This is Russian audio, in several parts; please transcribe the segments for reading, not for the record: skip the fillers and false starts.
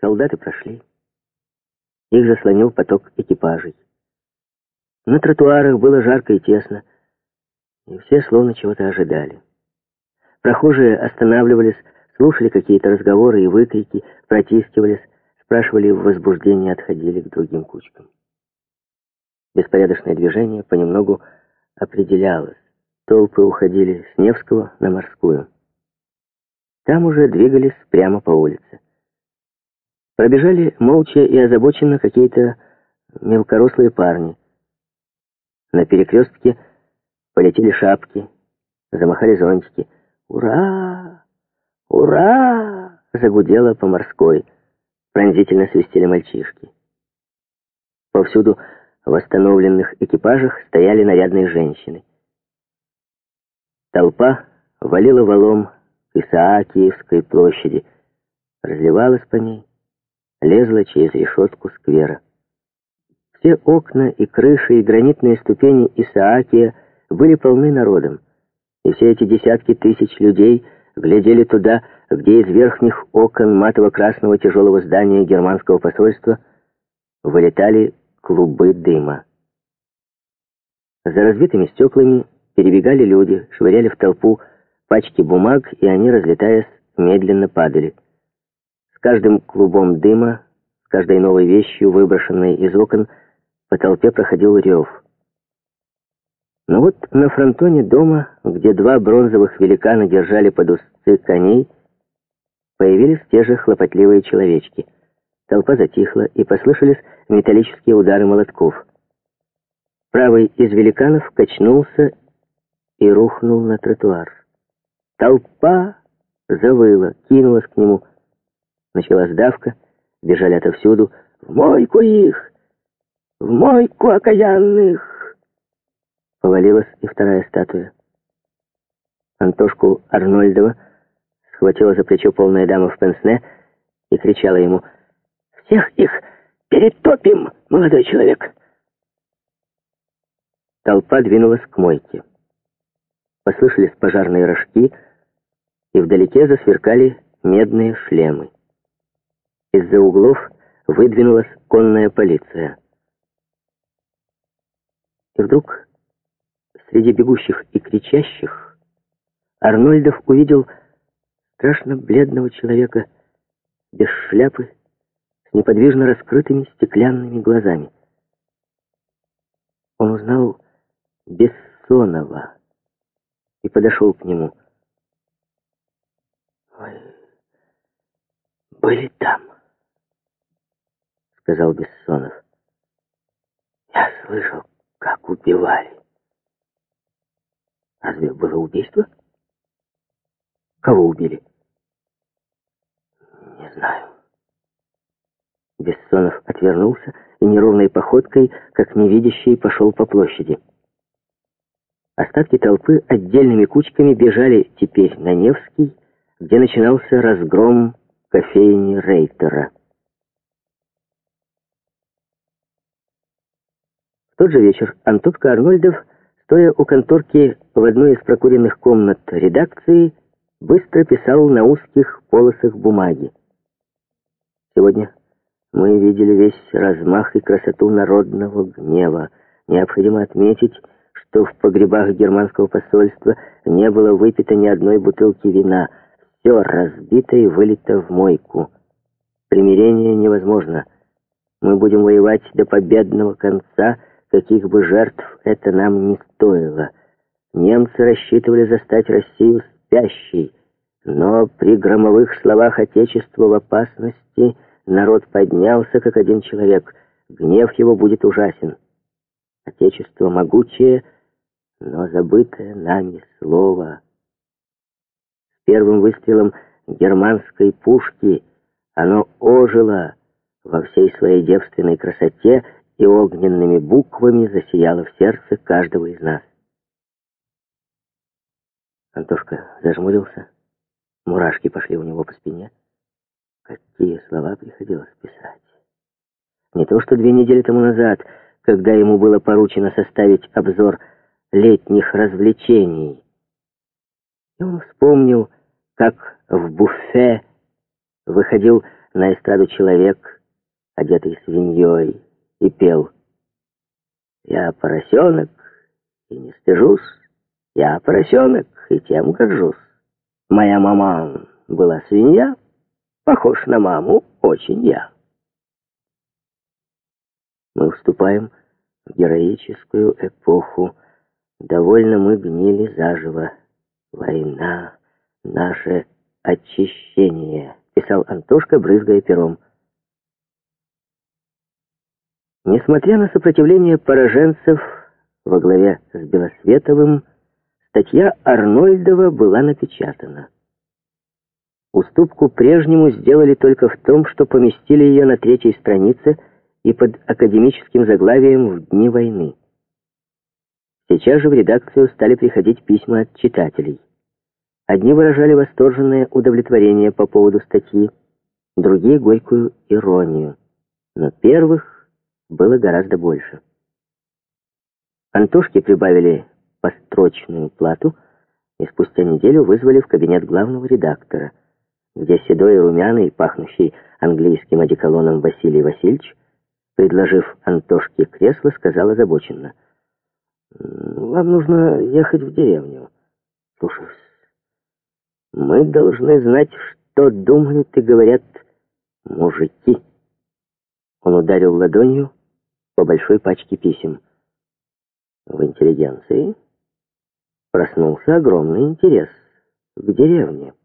Солдаты прошли. Их заслонил поток экипажей. На тротуарах было жарко и тесно, и все словно чего-то ожидали. Прохожие останавливались, слушали какие-то разговоры и выкрики, протискивались, спрашивали в возбуждении, отходили к другим кучкам. Беспорядочное движение понемногу определялось. Толпы уходили с Невского на Морскую. Там уже двигались прямо по улице. Пробежали молча и озабоченно какие-то мелкорослые парни. На перекрестке полетели шапки, замахали зонтики. «Ура! Ура!» загудело по Морской. Пронзительно свистели мальчишки. Повсюду в восстановленных экипажах стояли нарядные женщины. Толпа валила валом к Исаакиевской площади, разливалась по ней, лезла через решетку сквера. Все окна и крыши, и гранитные ступени Исаакия были полны народом, и все эти десятки тысяч людей глядели туда, где из верхних окон матово-красного тяжелого здания германского посольства вылетали клубы дыма. За разбитыми стеклами перебегали люди, швыряли в толпу пачки бумаг, и они, разлетаясь, медленно падали. С каждым клубом дыма, с каждой новой вещью, выброшенной из окон, по толпе проходил рев. Но вот на фронтоне дома, где два бронзовых великана держали под узцы коней, появились те же хлопотливые человечки. Толпа затихла, и послышались металлические удары молотков. Правый из великанов качнулся и рухнул на тротуар. Толпа завыла, кинулась к нему. Началась давка, бежали отовсюду. «В мойку их! В мойку окаянных!» Повалилась и вторая статуя. Антошку Арнольдова схватила за плечо полная дама в пенсне и кричала ему: «Всех их перетопим, молодой человек!» Толпа двинулась к мойке. Послышались пожарные рожки, и вдалеке засверкали медные шлемы. Из-за углов выдвинулась конная полиция. И вдруг среди бегущих и кричащих Арнольдов увидел страшно бледного человека без шляпы, с неподвижно раскрытыми стеклянными глазами. Он узнал Бессонова и подошел к нему. «Вы были там?» — сказал Бессонов. «Я слышал, как убивали». «Разве было убийство? Кого убили?» «Не знаю». Бессонов отвернулся и неровной походкой, как невидящий, пошел по площади. Остатки толпы отдельными кучками бежали теперь на Невский, где начинался разгром кофейни Рейтера. В тот же вечер Антошка Арнольдов, стоя у конторки в одной из прокуренных комнат редакции, быстро писал на узких полосах бумаги. Сегодня мы видели весь размах и красоту народного гнева. Необходимо отметить, что в погребах германского посольства не было выпито ни одной бутылки вина. Все разбито и вылито в мойку. Примирение невозможно. Мы будем воевать до победного конца, каких бы жертв это нам не стоило. Немцы рассчитывали застать Россию спящей, но при громовых словах «Отечество в опасности» народ поднялся, как один человек. Гнев его будет ужасен. Отечество могучее, но забытое нами слово. С первым выстрелом германской пушки оно ожило во всей своей девственной красоте и огненными буквами засияло в сердце каждого из нас. Антошка зажмурился, мурашки пошли у него по спине. Какие слова приходилось писать. Не то что 2 недели тому назад, когда ему было поручено составить обзор летних развлечений. И он вспомнил, как в буфе выходил на эстраду человек, одетый свиньей, и пел: «Я поросенок и не стыжусь, я поросенок и тем горжусь. Моя мама была свинья, похож на маму очень я». Мы вступаем в героическую эпоху. Довольно мы гнили заживо. «Война — наше очищение», — писал Антошка, брызгая пером. Несмотря на сопротивление пораженцев во главе с Белосветовым, статья Арнольдова была напечатана. Уступку прежнему сделали только в том, что поместили ее на 3-й странице и под академическим заглавием «В дни войны». Сейчас же в редакцию стали приходить письма от читателей. Одни выражали восторженное удовлетворение по поводу статьи, другие — горькую иронию. Но первых было гораздо больше. Антошке прибавили построчную плату и спустя неделю вызвали в кабинет главного редактора, где седой, румяный, пахнущий английским одеколоном Василий Васильевич, предложив Антошке кресло, сказал озабоченно: «Вам нужно ехать в деревню. Слушай, мы должны знать, что думают и говорят мужики». Он ударил ладонью по большой пачке писем. В интеллигенции проснулся огромный интерес к деревне.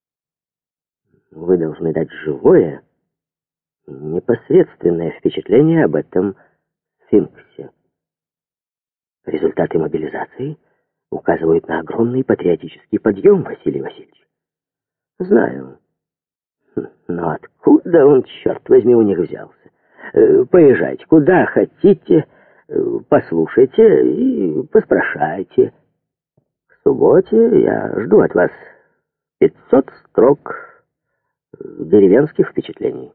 Вы должны дать живое, непосредственное впечатление об этом сфинксе. Результаты мобилизации указывают на огромный патриотический подъем, Василий Васильевич. Знаю. Но откуда он, черт возьми, у них взялся? Поезжайте куда хотите, послушайте и поспрашайте. К субботе я жду от вас 500 строк деревенских впечатлений.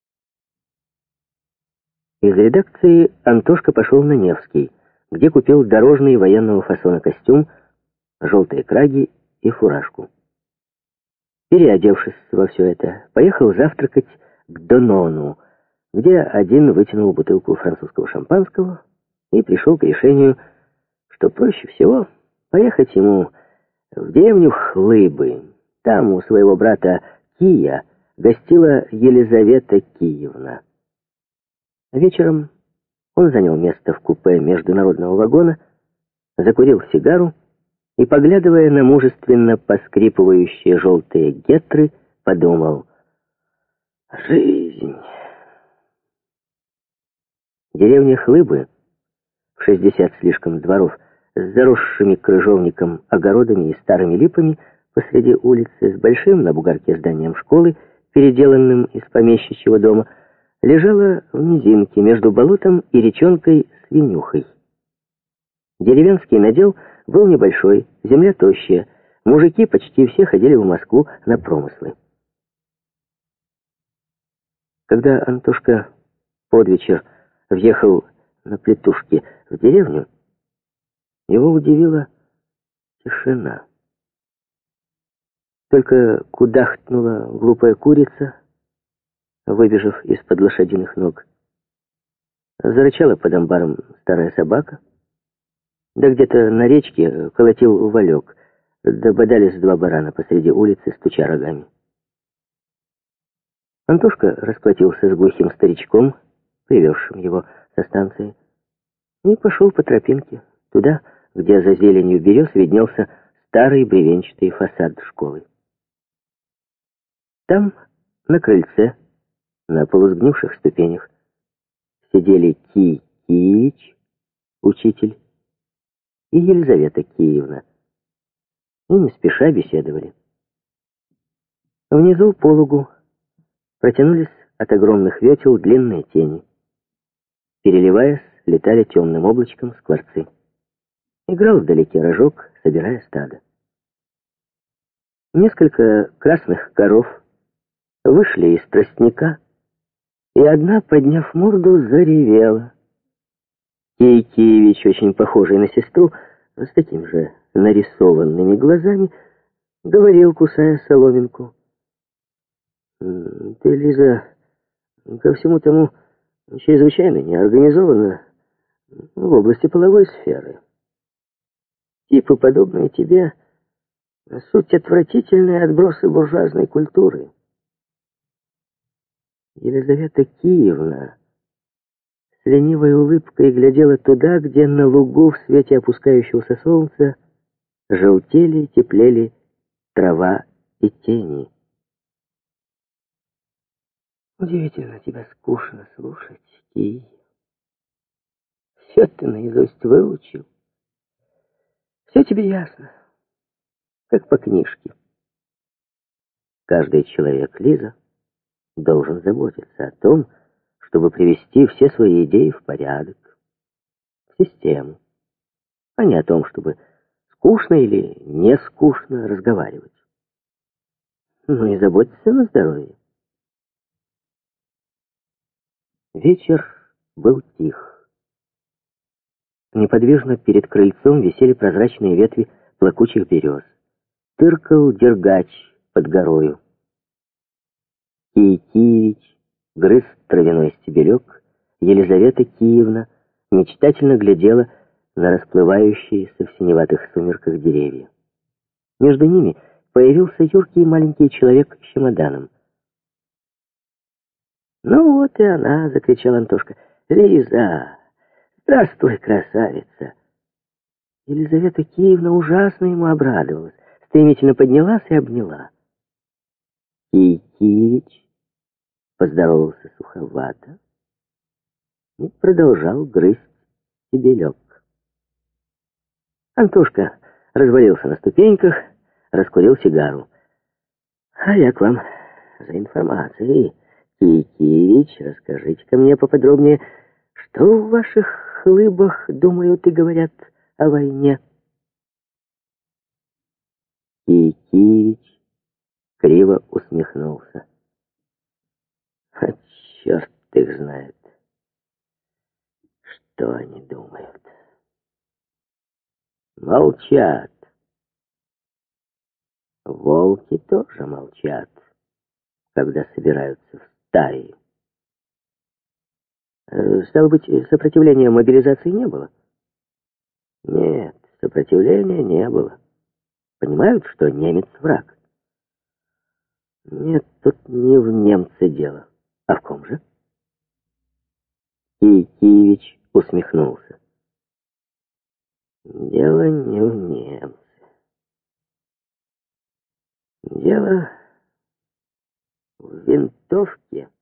Из редакции Антошка пошел на Невский, где купил дорожный военного фасона костюм, желтые краги и фуражку. Переодевшись во все это, поехал завтракать к Донону, где один вытянул бутылку французского шампанского и пришел к решению, что проще всего поехать ему в деревню Хлыбы. Там у своего брата Кия гостила Елизавета Киевна. Вечером он занял место в купе международного вагона, закурил сигару и, поглядывая на мужественно поскрипывающие желтые гетры, подумал: «Жизнь». Деревня Хлыбы, в 60 слишком дворов, с заросшими крыжовником, огородами и старыми липами посреди улицы, с большим на бугорке зданием школы, переделанным из помещичьего дома, лежала в низинке между болотом и речонкой Свинюхой. Деревенский надел был небольшой, земля тощая, мужики почти все ходили в Москву на промыслы. Когда Антошка под вечер въехал на плетушке в деревню, его удивила тишина. Только кудахтнула глупая курица, выбежав из-под лошадиных ног. Зарычала под амбаром старая собака, да где-то на речке колотил Валек, да бодались 2 барана посреди улицы, стуча рогами. Антошка расплатился с глухим старичком, привезшим его со станции, и пошел по тропинке, туда, где за зеленью берез виднелся старый бревенчатый фасад школы. Там, на крыльце, на полусгнивших ступенях, сидели Кий Киевич, учитель, и Елизавета Киевна, и не спеша беседовали. Внизу по лугу протянулись от огромных ветел длинные тени. Переливаясь, летали темным облачком скворцы. Играл вдалеке рожок, собирая стадо. Несколько красных коров вышли из тростника, и одна, подняв морду, заревела. Киевич, очень похожий на сестру, с такими же нарисованными глазами, говорил, кусая соломинку: Ты, Лиза, ко всему тому чрезвычайно неорганизована в области половой сферы. Типы, подобные тебе, суть отвратительные отбросы буржуазной культуры. Елизавета Киевна с ленивой улыбкой глядела туда, где на лугу в свете опускающегося солнца желтели и теплели трава и тени. Удивительно, тебя скучно слушать, Кий. Все ты наизусть выучил. Все тебе ясно, как по книжке. Каждый человек, Лиза, должен заботиться о том, чтобы привести все свои идеи в порядок, в систему, а не о том, чтобы скучно или не скучно разговаривать. Ну и заботиться на здоровье. Вечер был тих. Неподвижно перед крыльцом висели прозрачные ветви плакучих берез. Тыркал дергач под горою. Киевич грыз травяной стебелек, Елизавета Киевна мечтательно глядела на расплывающиеся в синеватых сумерках деревья. Между ними появился юркий маленький человек с чемоданом. «Ну вот и она!» — закричал Антошка. «Лиза! Здравствуй, красавица!» Елизавета Киевна ужасно ему обрадовалась, стремительно поднялась и обняла. Киевич поздоровался суховато и продолжал грызть стебелек. Антошка развалился на ступеньках, раскурил сигару. «А я к вам за информацией. Киевич, расскажите-ка мне поподробнее, что в ваших хлыбах думают и говорят о войне?» Киевич криво усмехнулся. «А черт их знает, что они думают. Молчат. Волки тоже молчат, когда собираются в стаи. Стало быть, сопротивления мобилизации не было? Нет, сопротивления не было. Понимают, что немец враг? Нет, тут не в немце дело. А в ком же? Киевич усмехнулся. Дело не в немце. Дело в винтовке.